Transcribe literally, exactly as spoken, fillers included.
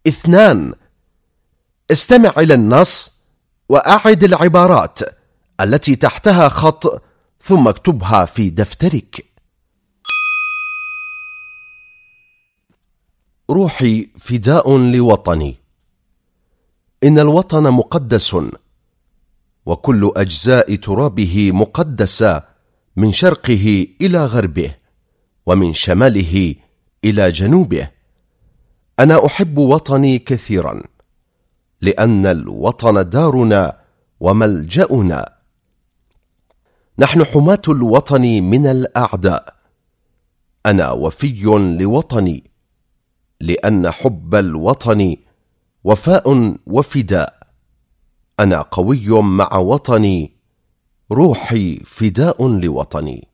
اثنان. استمع إلى النص وأعد العبارات التي تحتها خط ثم اكتبها في دفترك. روحي فداء لوطني. إن الوطن مقدس، وكل أجزاء ترابه مقدسة من شرقه إلى غربه ومن شماله إلى جنوبه. أنا أحب وطني كثيرا لأن الوطن دارنا وملجأنا. نحن حماة الوطن من الأعداء. أنا وفي لوطني لأن حب الوطن وفاء وفداء. أنا قوي مع وطني، روحي فداء لوطني.